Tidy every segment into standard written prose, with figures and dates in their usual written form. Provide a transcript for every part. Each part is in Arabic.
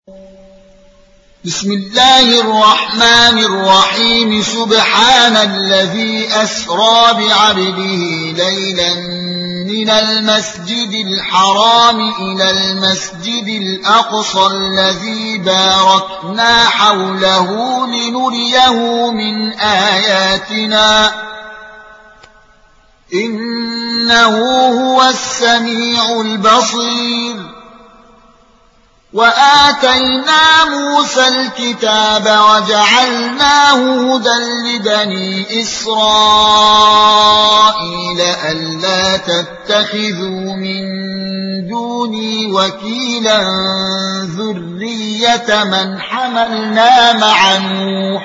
بسم الله الرحمن الرحيم سبحان الذي أسرى بعبده ليلا من المسجد الحرام إلى المسجد الأقصى الذي باركنا حوله لنريه من آياتنا إنه هو السميع البصير وآتينا موسى الكتاب وجعلناه هدى لبني إسرائيل ألا تتخذوا من دوني وكيلا ذرية من حملنا مع نوح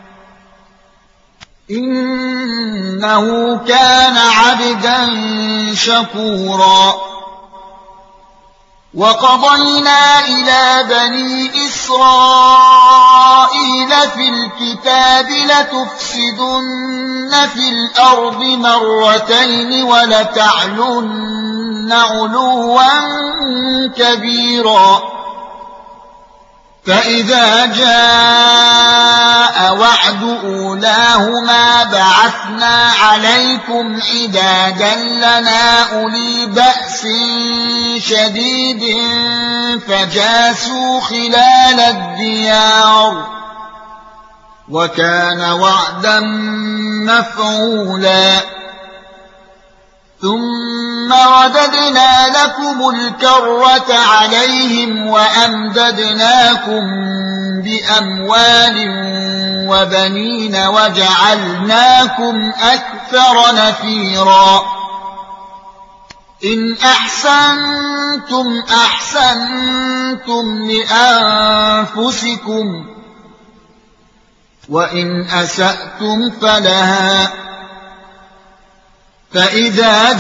إنه كان عبدا شكورا وقضينا إلى بني إسرائيل في الكتاب لتفسدن في الأرض مرتين ولتعلن علوا كبيرا فإذا جاء وعد أولاهما بعثنا عليكم عبادا لنا أولي بأس شديد فجاسوا خلال الديار وكان وعدا مفعولا ثم رددنا لكم الكرة عليهم وأمددناكم بأموال وبنين وجعلناكم أكثر نفيرا إن أحسنتم أحسنتم لأنفسكم وإن أسأتم فلها فإذا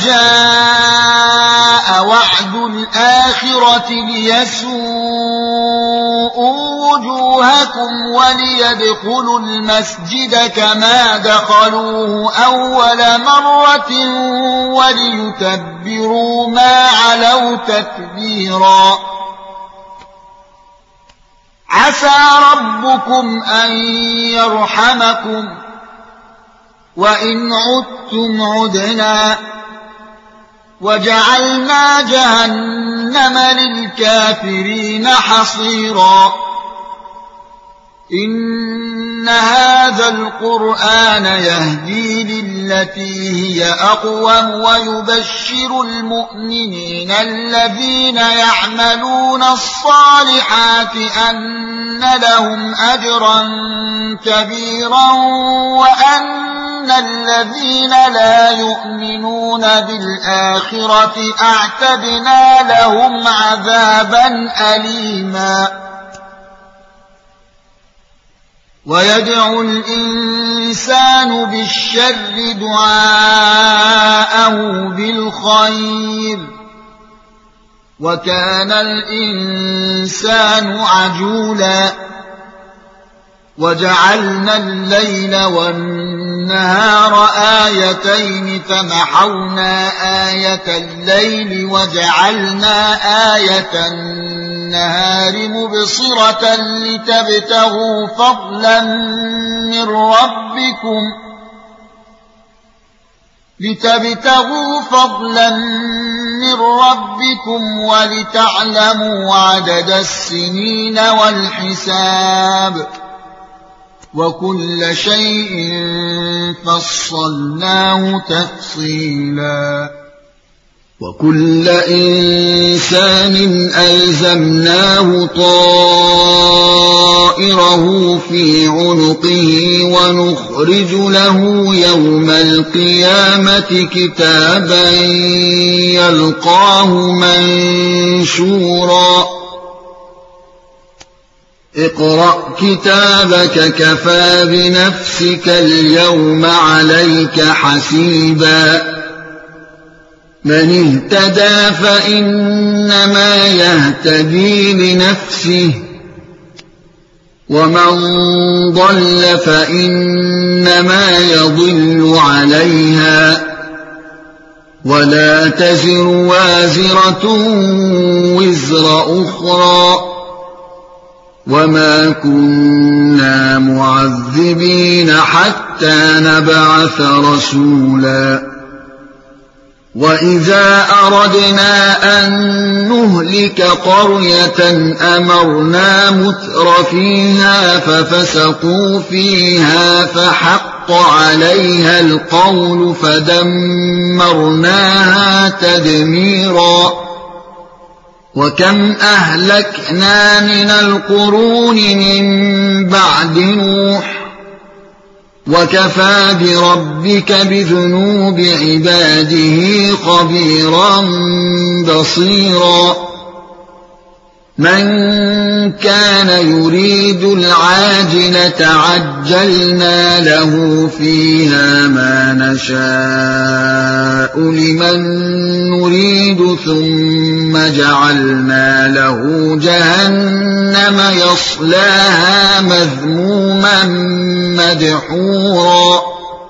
جاء وعد الآخرة ليسوءوا وجوهكم وليدخلوا المسجد كما دخلوه أول مرة وليتبروا ما علوا تتبيرا عسى ربكم أن يرحمكم وإن عدتم عدنا وجعلنا جهنم للكافرين حصيرا إن هذا القرآن يهدي للتي هي أقوم ويبشر المؤمنين الذين يعملون الصالحات أن لهم أجرا كبيرا وأن الذين لا يؤمنون بالآخرة أعتدنا لهم عذابا أليما ويدعو الإنسان بالشر دعاءه بالخير وكان الإنسان عجولا وجعلنا الليل والنهار آيتين فمحونا آية الليل وجعلنا آية النهار مبصرة لتبتغوا فضلا من ربكم ولتعلموا عدد السنين والحساب وكل شيء فصلناه تفصيلا وكل إنسان ألزمناه طائره في عنقه ونخرج له يوم القيامة كتابا يلقاه منشورا اقرأ كتابك كفى بنفسك اليوم عليك حسيبا من اهتدى فإنما يهتدي لنفسه ومن ضل فإنما يضل عليها ولا تزر وازرة وزر أخرى وما كنا معذبين حتى نبعث رسولا وإذا أردنا أن نهلك قرية أمرنا متر فيها ففسقوا فيها فحق عليها القول فدمرناها تدميرا وكم أهلكنا من القرون من بعد نوح وكفى بربك بذنوب عباده خبيرا بصيرا من كان يريد العاجلة عجلنا له فيها ما نشاء لمن نريد ثم جعلنا له جهنم يصلاها مذموما مدحورا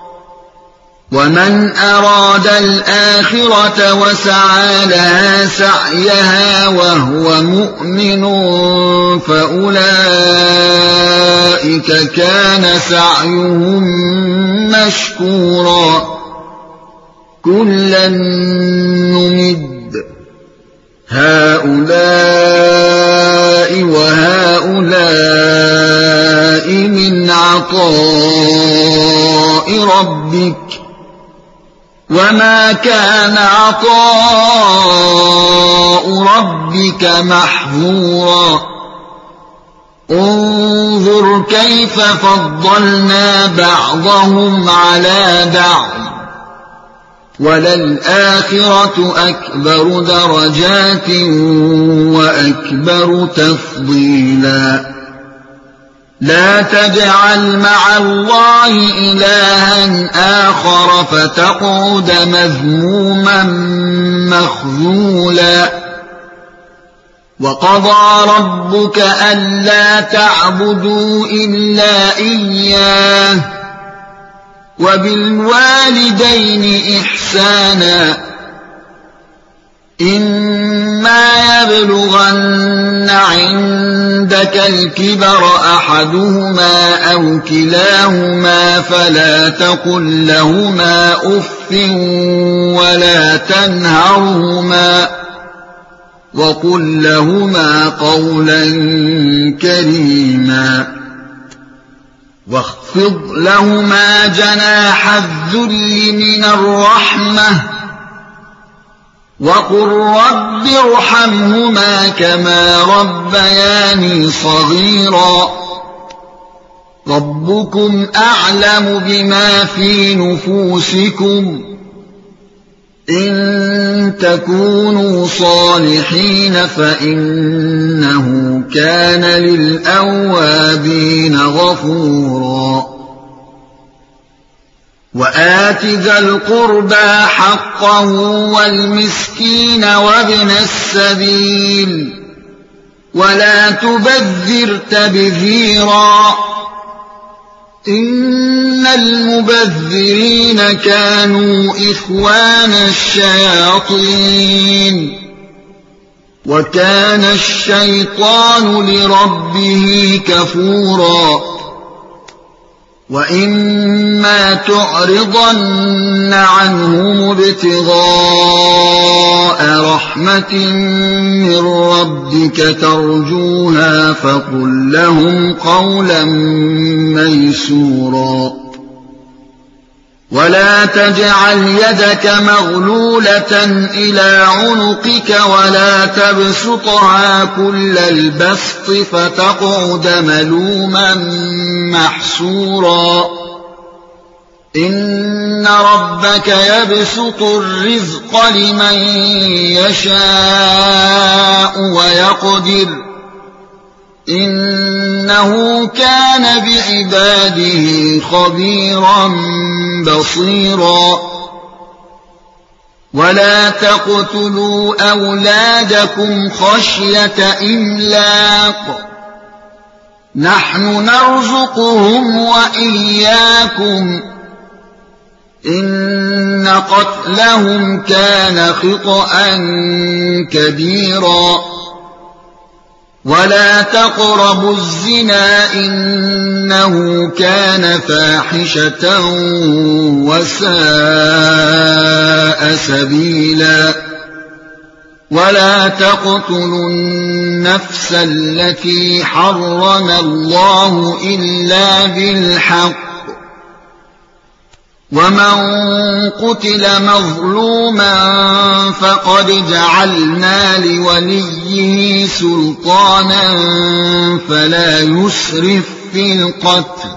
ومن أراد الآخرة وسعى لها سعيها وهو مؤمن فأولئك كان سعيهم مشكورا كلا نمد هؤلاء وهؤلاء من عطاء ربك وما كان عطاء ربك محظورا انظر كيف فضلنا بعضهم على بعض وللآخرة أكبر درجات وأكبر تفضيلا لا تجعل مع الله إلها آخر فتقعد مذموما مخذولا وقضى ربك ألا تعبدوا إلا إياه وبالوالدين إحسانا إما يبلغن عندك الكبر أحدهما أو كلاهما فلا تقل لهما أف ولا تنهرهما وقل لهما قولا كريما واخفض لهما جناح الذل من الرحمة وقل رب ارحمهما كما ربياني صغيرا ربكم أعلم بما في نفوسكم إن تكونوا صالحين فإنه كان للأوابين غفورا وآت ذا القربى حقه والمسكين وابن السبيل ولا تبذر تبذيرا إن المبذرين كانوا إخوان الشياطين وكان الشيطان لربه كفورا وإما تعرضن عنهم ابتغاء رحمة من ربك ترجوها فقل لهم قولا ميسورا ولا تجعل يدك مغلولة إلى عنقك ولا تبسطها كل البسط فتقعد ملوما محسورا إن ربك يبسط الرزق لمن يشاء ويقدر إنه كان بعباده خبيرا بصيرا ولا تقتلوا أولادكم خشية إملاق نحن نرزقهم وإياكم إن قتلهم كان خطأ كبيرا ولا تقربوا الزنا إنه كان فاحشة وساء سبيلا ولا تقتلوا النفس التي حرم الله إلا بالحق ومن قتل مظلوما فقد جعلنا لوليه سلطانا فلا يسرف في القتل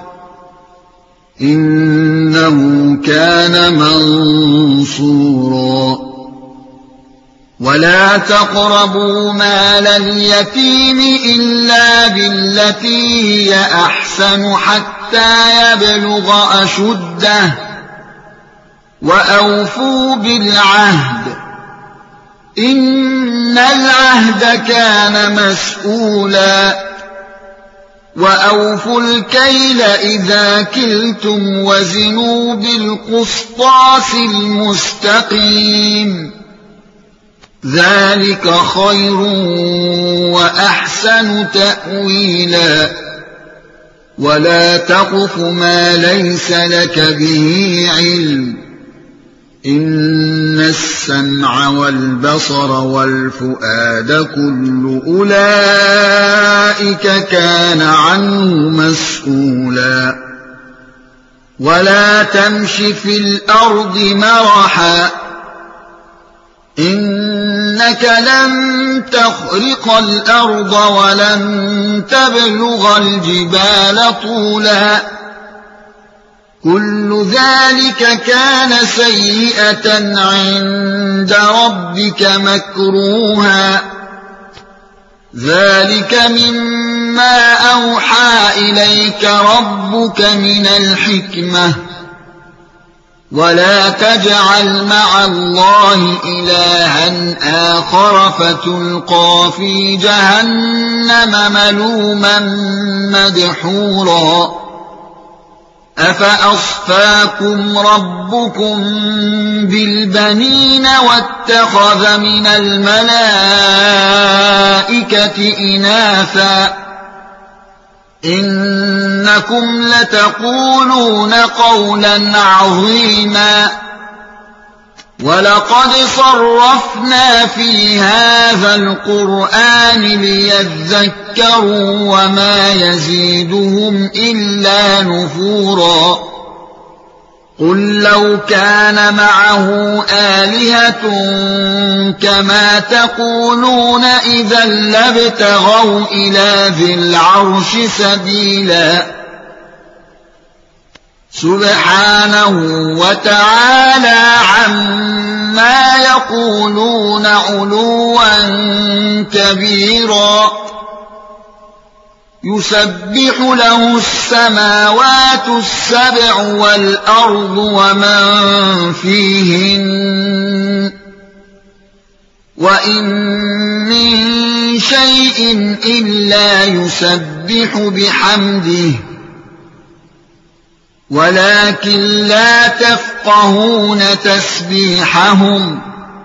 إنه كان منصورا ولا تقربوا مال اليتيم إلا بالتي هي أحسن حتى يبلغ أشده وأوفوا بالعهد إن العهد كان مسؤولا وأوفوا الكيل إذا كلتم وزنوا بالقسطاس المستقيم ذلك خير وأحسن تأويلا ولا تقف ما ليس لك به علم إن السمع والبصر والفؤاد كل أولئك كان عنه مسؤولا ولا تمش في الأرض مرحا إنك لن تخرق الأرض ولن تبلغ الجبال طولا كل ذلك كان سيئة عند ربك مكروها ذلك مما أوحى إليك ربك من الحكمة ولا تجعل مع الله إلها آخر فتلقى في جهنم ملوما مدحورا أفأصفاكم ربكم بالبنين واتخذ من الملائكة إناثا إنكم لتقولون قولا عظيما ولقد صرفنا في هذا القرآن ليذكروا وما يزيدهم إلا نفورا قل لو كان معه آلهة كما تقولون إذا لابتغوا إلى ذي العرش سبيلا سبحانه وتعالى عما يقولون علوا كبيرا يسبح له السماوات السبع والأرض ومن فيهن وإن من شيء إلا يسبح بحمده ولكن لا تفقهون تسبيحهم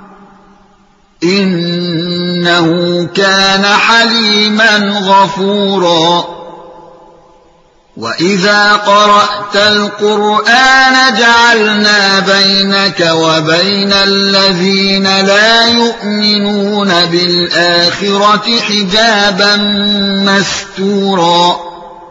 إنه كان حليما غفورا وإذا قرأت القرآن جعلنا بينك وبين الذين لا يؤمنون بالآخرة حجابا مستورا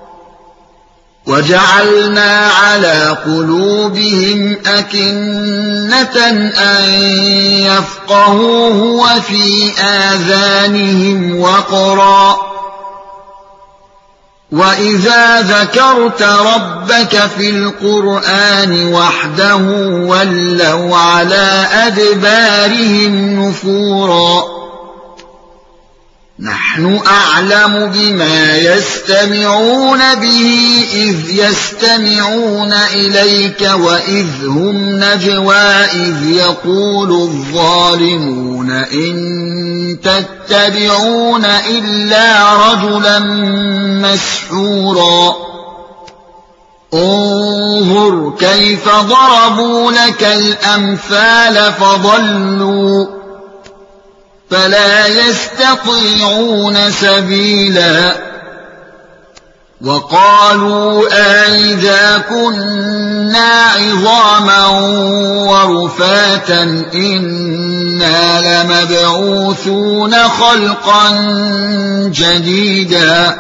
وجعلنا على قلوبهم أكنة أن يفقهوه وفي آذانهم وقرا وإذا ذكرت ربك في القرآن وحده ولوا على أدبارهم نفورا نحن أعلم بما يستمعون به إذ يستمعون إليك وإذ هم نجوى إذ يقول الظالمون إن تتبعون إلا رجلا مسحورا انظر كيف ضربوا لك الأمثال فلا يستطيعون سبيلا وقالوا أئذا كنا عظاما ورفاتا إنا لمبعوثون خلقا جديدا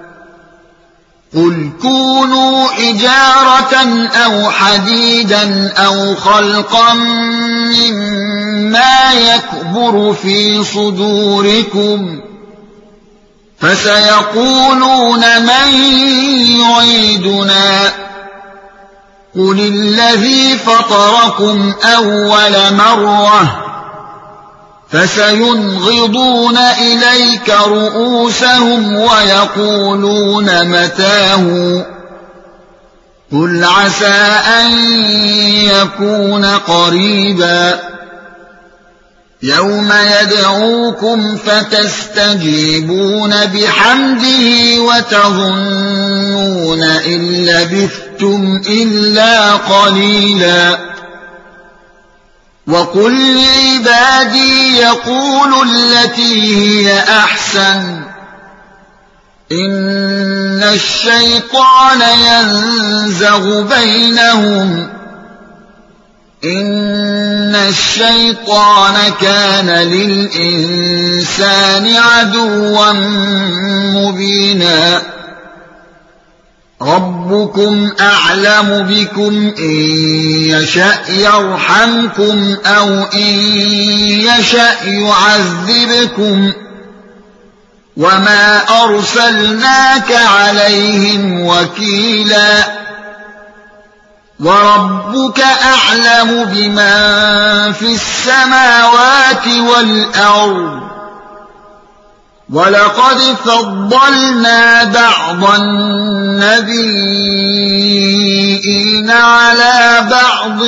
قل كونوا حجارة أو حديدا أو خلقا مما يكبر في صدوركم فسيقولون من يعيدنا قل الذي فطركم أول مرة فسينغضون إليك رؤوسهم ويقولون متاه قل عسى أن يكون قريبا يوم يدعوكم فتستجيبون بحمده وتظنون إن لبثتم إلا قليلا وقل لعبادي يقولوا التي هي أحسن إن الشيطان ينزغ بينهم إن الشيطان كان للإنسان عدوا مبينا ربكم أعلم بكم إن يشأ يرحمكم أو إن يشأ يعذبكم وما أرسلناك عليهم وكيلا وربك أعلم بمن في السماوات والأرض ولقد فضلنا بعض النبيين على بعض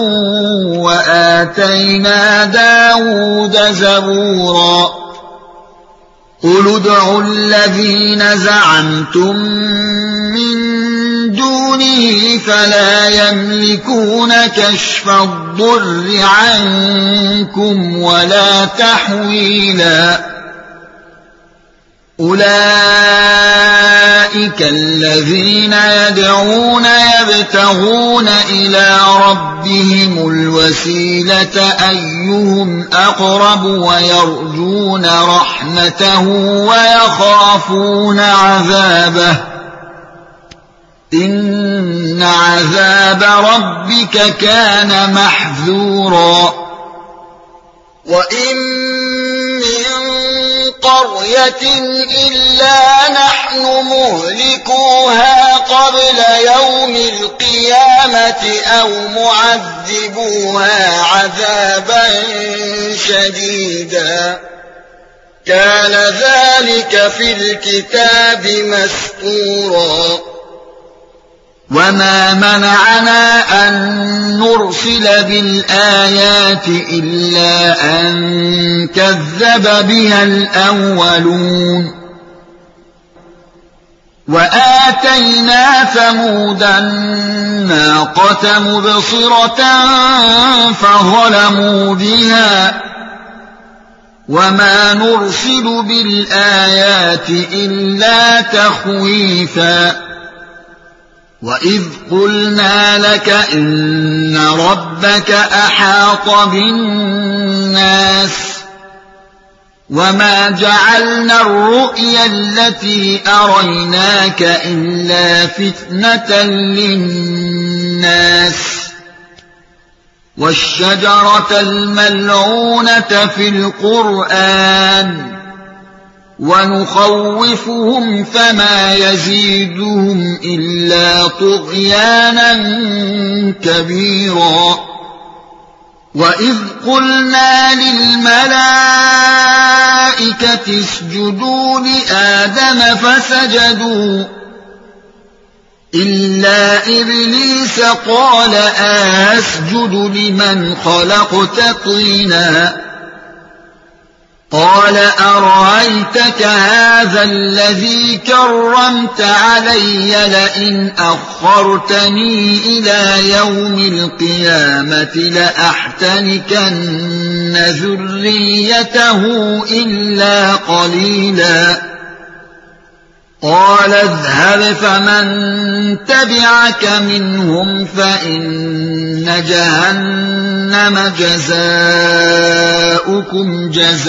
وآتينا داود زبورا قل ادعوا الذين زعمتم من دونه فلا يملكون كشف الضر عنكم ولا تحويلا أولئك الذين يدعون يبتغون إلى ربهم الوسيلة أيهم أقرب ويرجون رحمته ويخافون عذابه إن عذاب ربك كان محذورا وإن من قرية إلا نحن مهلكوها قبل يوم القيامة أو معذبوها عذابا شديدا كان ذلك في الكتاب مسطورا وما منعنا أن نرسل بالآيات إلا أن كذب بها الأولون وآتينا ثمود الناقة مبصرة فظلموا بها وما نرسل بالآيات إلا تخويفا وإذ قلنا لك إن ربك أحاط بالناس وما جعلنا الرؤيا التي أريناك إلا فتنة للناس والشجرة الملعونة في القرآن ونخوفهم فما يزيدهم إلا طغيانا كبيرا وإذ قلنا للملائكة اسجدوا لآدم فسجدوا إلا إبليس قال أسجد لمن خلقت طينا قال أرأيتك هذا الذي كرمت علي لئن أخرتني إلى يوم القيامة لأحتنكن ذريته إلا قليلا قال اذهب فمن تبعك منهم فإن جهنم جزاؤكم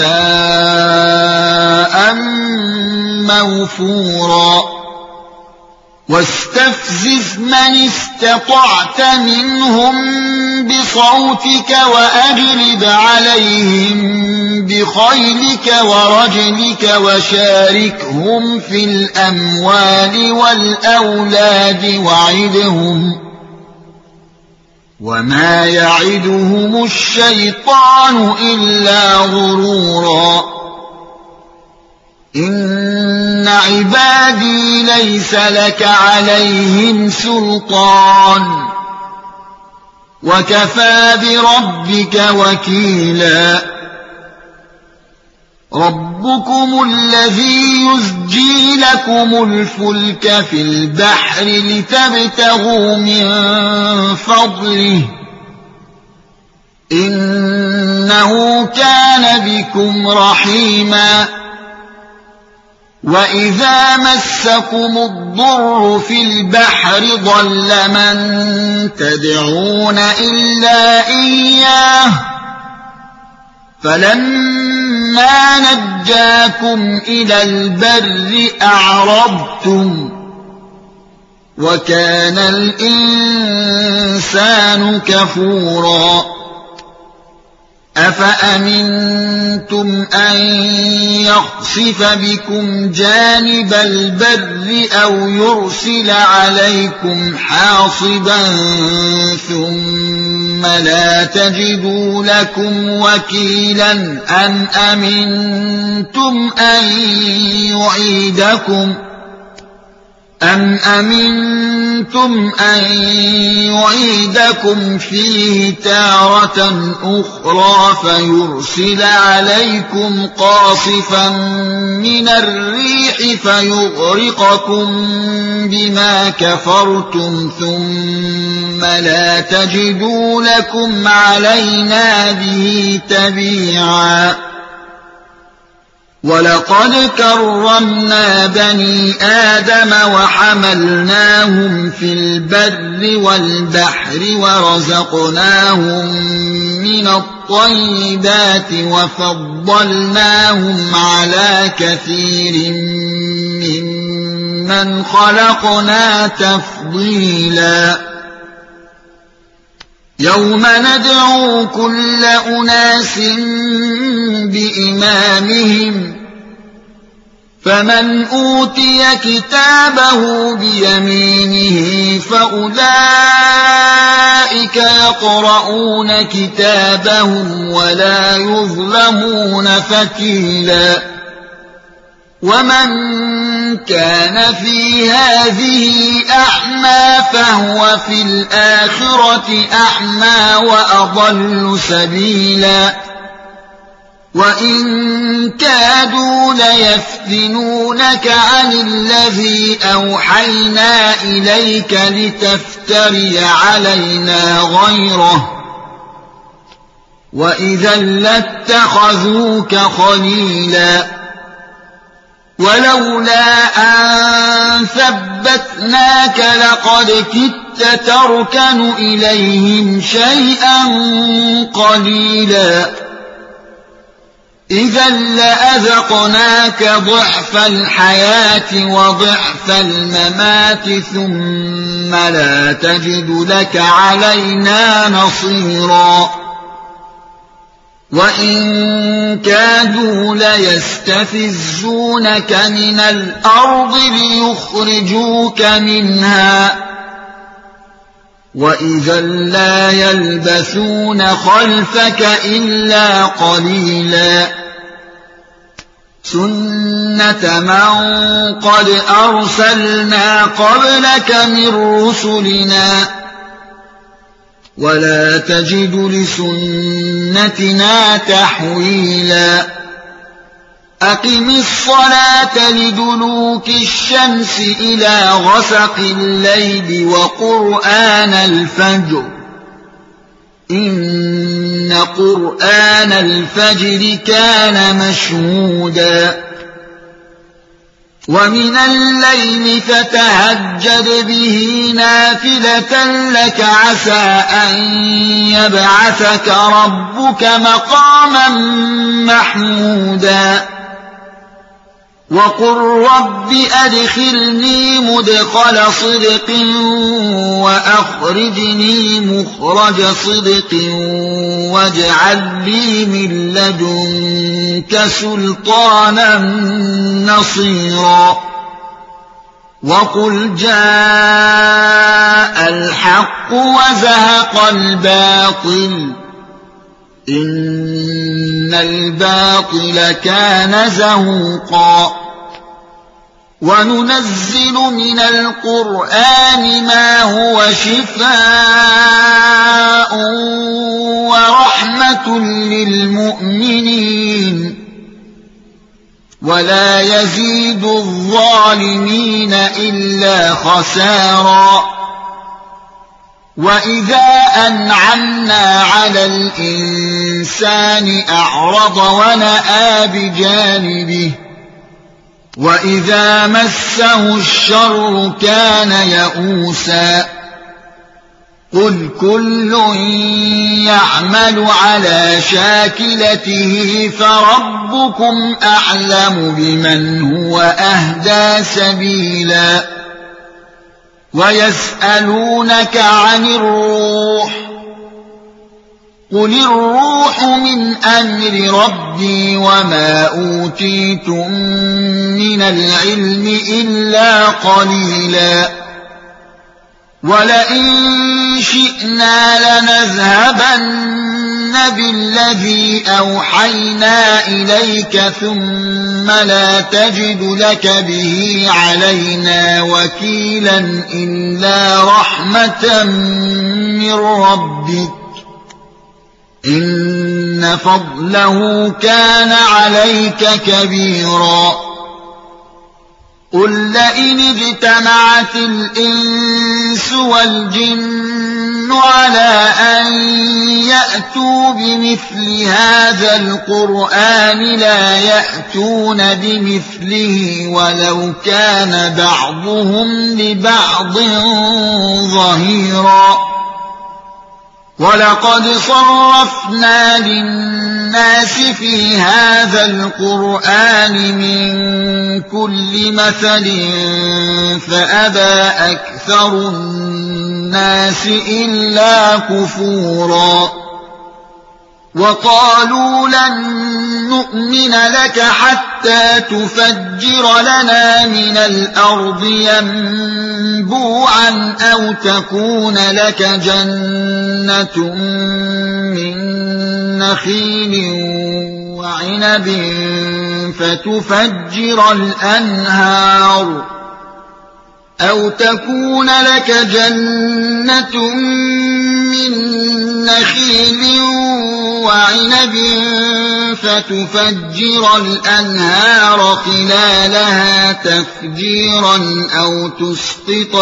جزاء موفورا واستفزز من استطعت منهم بصوتك وأجلب عليهم بخيلك ورجلك وشاركهم في الأموال والأولاد وعدهم وما يعدهم الشيطان إلا غرورا إن عبادي ليس لك عليهم سلطان وكفى بربك وكيلا ربكم الذي يزجي لكم الفلك في البحر لتبتغوا من فضله إنه كان بكم رحيما وإذا مسكم الضر في البحر ضل من تدعون إلا إياه فلما نجاكم إلى البر أعرضتم وكان الإنسان كفورا أفأمنتم أن يخسف بكم جانب البر أو يرسل عليكم حاصبا ثم لا تجدوا لكم وكيلا أم أمنتم أن يعيدكم فيه تارة أخرى فيرسل عليكم قاصفا من الريح فيغرقكم بما كفرتم ثم لا تجدوا لكم علينا به تبيعا ولقد كرمنا بني آدم وحملناهم في البر والبحر ورزقناهم من الطيبات وفضلناهم على كثير ممن خلقنا تفضيلا يوم ندعو كل أناس بإمامهم فمن أوتي كتابه بيمينه فأولئك يقرؤون كتابهم ولا يظلمون فتيلا ومن كان في هذه أعمى فهو في الآخرة أعمى وأضل سبيلا وإن كادوا ليفتنونك عن الذي أوحينا إليك لتفتري علينا غيره وإذا لاتخذوك خليلا ولولا أن ثبتناك لقد كدت تركن إليهم شيئا قليلا إذا لأذقناك ضعف الحياة وضعف الممات ثم لا تجد لك علينا نصيرا وإن كادوا ليستفزونك من الأرض ليخرجوك منها وإذا لا يلبثون خلفك إلا قليلا سنة من قد أرسلنا قبلك من رسلنا ولا تجد لسنتنا تحويلا أقم الصلاة لدلوك الشمس إلى غسق الليل وقرآن الفجر إن قرآن الفجر كان مشهودا ومن الليل فتهجد به نافلة لك عسى أن يبعثك ربك مقاما محمودا وقل رب أدخلني مدخل صدق وأخرجني مخرج صدق واجعل لي من لدنك سلطانا نصيرا وقل جاء الحق وزهق الباطل إن الباطل كان زهوقا وننزل من القرآن ما هو شفاء ورحمة للمؤمنين ولا يزيد الظالمين إلا خسارا وإذا أنعمنا على الإنسان أعرض ونأى بجانبه وإذا مسه الشر كان يئوسا قل كل يعمل على شاكلته فربكم أعلم بمن هو أهدى سبيلا ويسألونك عن الروح قل الروح من أمر ربي وما أوتيتم من العلم إلا قليلا ولئن شئنا لنذهبن بالذي أوحينا إليك ثم لا تجد لك به علينا وكيلا إلا رحمة من ربك إن فضله كان عليك كبيرا قل لئن اجتمعت الإنس والجن على أن يأتوا بمثل هذا القرآن لا يأتون بمثله ولو كان بعضهم لبعض ظهيرا ولقد صرفنا للناس في هذا القرآن من كل مثل فأبى أكثر الناس إلا كفورا وقالوا لن نؤمن لك حتى تفجر لنا من الأرض ينبوعا أو تكون لك جنة من نخيل وعنب فتفجر الأنهار أو تكون لك جنة من نخيل وعنب فتفجر الأنهار خلالها تفجيرا أو تسقط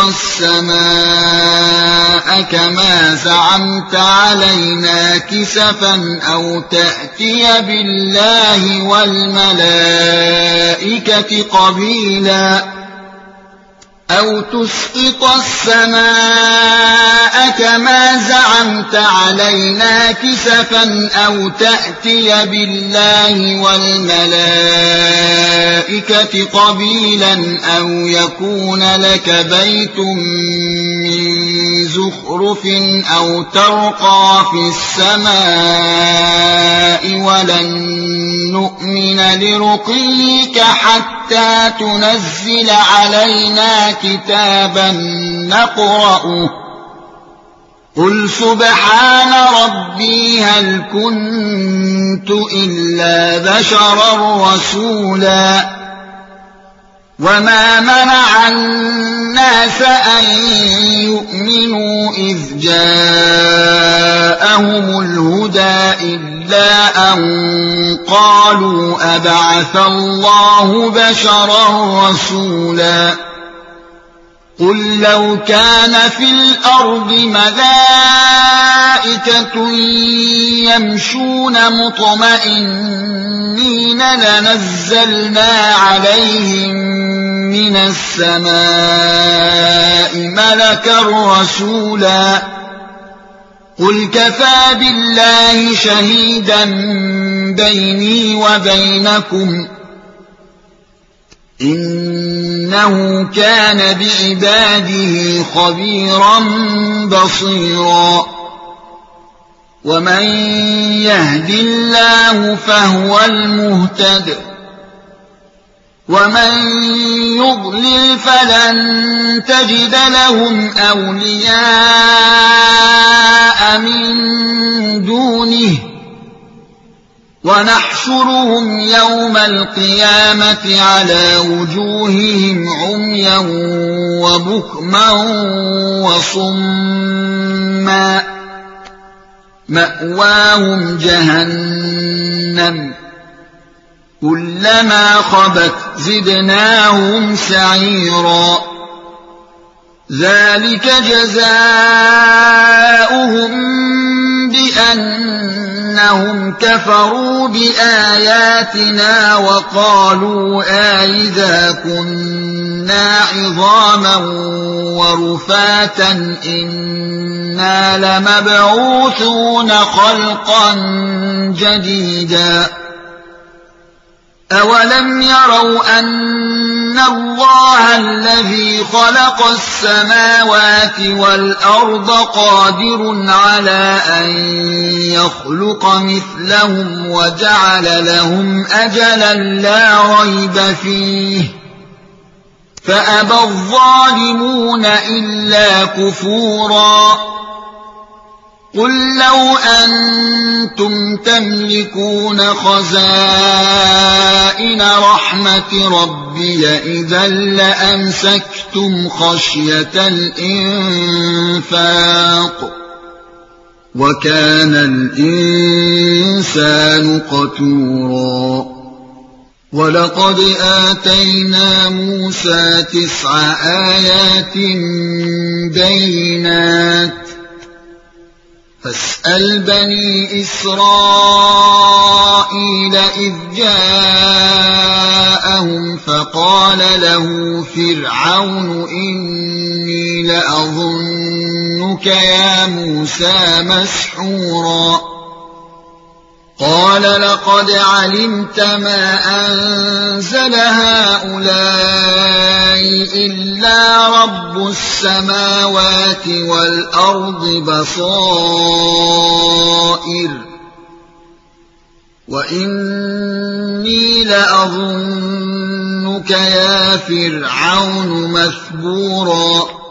السماء كما زعمت علينا كسفا أو تأتي بالله والملائكة قبيلا أو تسقط السماء كما زعمت علينا كسفا أو تأتي بالله والملائكة قبيلا أو يكون لك بيت من زخرف أو ترقى في السماء ولن نؤمن لرقيك حتى تنزل علينا كتابا نقرأه قل سبحان ربي هل كنت إلا بشرا رسولا وما منع الناس أن يؤمنوا إذ جاءهم الهدى إلا إلا أن قالوا أبعث الله بشرا رسولا قل لو كان في الأرض ملائكة يمشون مطمئنين لنزلنا عليهم من السماء ملكا رسولا قل كفى بالله شهيدا بيني وبينكم إنه كان بعباده خبيرا بصيرا ومن يهد الله فهو المهتد ومن يضلل فلن تجد لهم أولياء من دونه ونحشرهم يوم القيامة على وجوههم عميا وبكما وصما مأواهم جهنم كلما خبت زدناهم سعيرا ذلك جزاؤهم بأنهم كفروا بآياتنا وقالوا أئذا كنا عظاما ورفاتا إنا لمبعوثون خلقا جديدا أولم يروا أن الله الذي خلق السماوات والأرض قادر على أن يخلق مثلهم وجعل لهم أجلا لا ريب فيه فأبى الظالمون إلا كفورا قل لو أنتم تملكون خزائن رحمة ربي إذا لأمسكتم خشية الإنفاق وكان الإنسان قتورا ولقد آتينا موسى 9 آيات بينات فاسأل بني إسرائيل إذ جاءهم فقال له فرعون إني لأظنك يا موسى مسحورا قال لقد علمت ما أنزل هؤلاء إلا رب السماوات والأرض بصائر وإني لأظنك يا فرعون مثبورا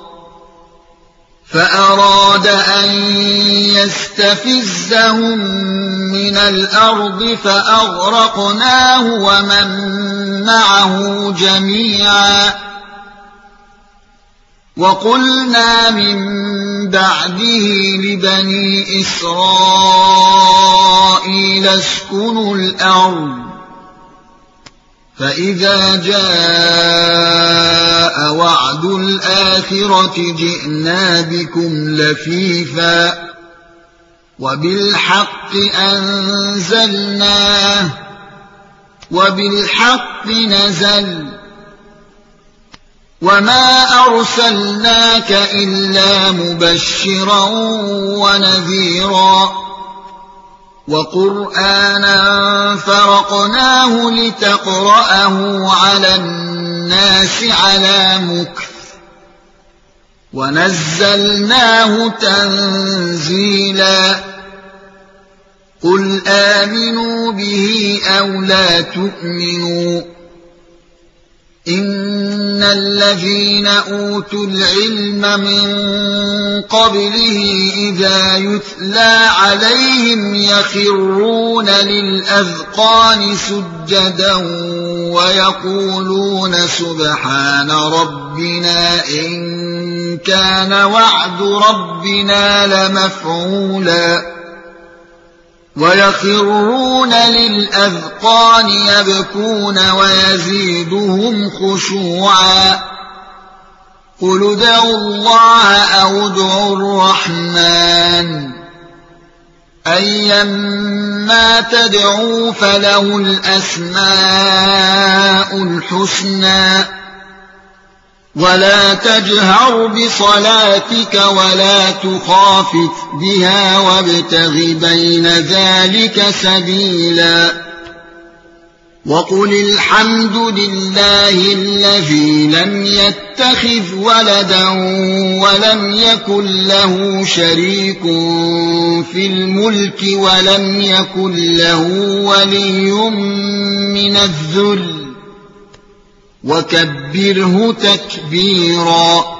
فأراد أن يستفزهم من الأرض فأغرقناه ومن معه جميعا وقلنا من بعده لبني إسرائيل اسكنوا الأرض فإذا جاء وعد الآخرة جئنا بكم لفيفا وبالحق أنزلناه وبالحق نزل وما أرسلناك إلا مبشرا ونذيرا وقرآنا فرقناه لتقرأه على الناس على مكث ونزلناه تنزيلا قل آمنوا به أو لا تؤمنوا إن الذين أوتوا العلم من قبله إذا يتلى عليهم يخرون للأذقان سجدا ويقولون سبحان ربنا إن كان وعد ربنا لمفعولا ويخرون للأذقان يبكون ويزيدهم خشوعا قل ادعوا الله أو ادعوا الرحمن أيما تدعوا فله الأسماء الحسنى ولا تجهر بصلاتك ولا تخافت بها وابتغ بين ذلك سبيلا وقل الحمد لله الذي لم يتخذ ولدا ولم يكن له شريك في الملك ولم يكن له ولي من الذل وكبره تكبيرا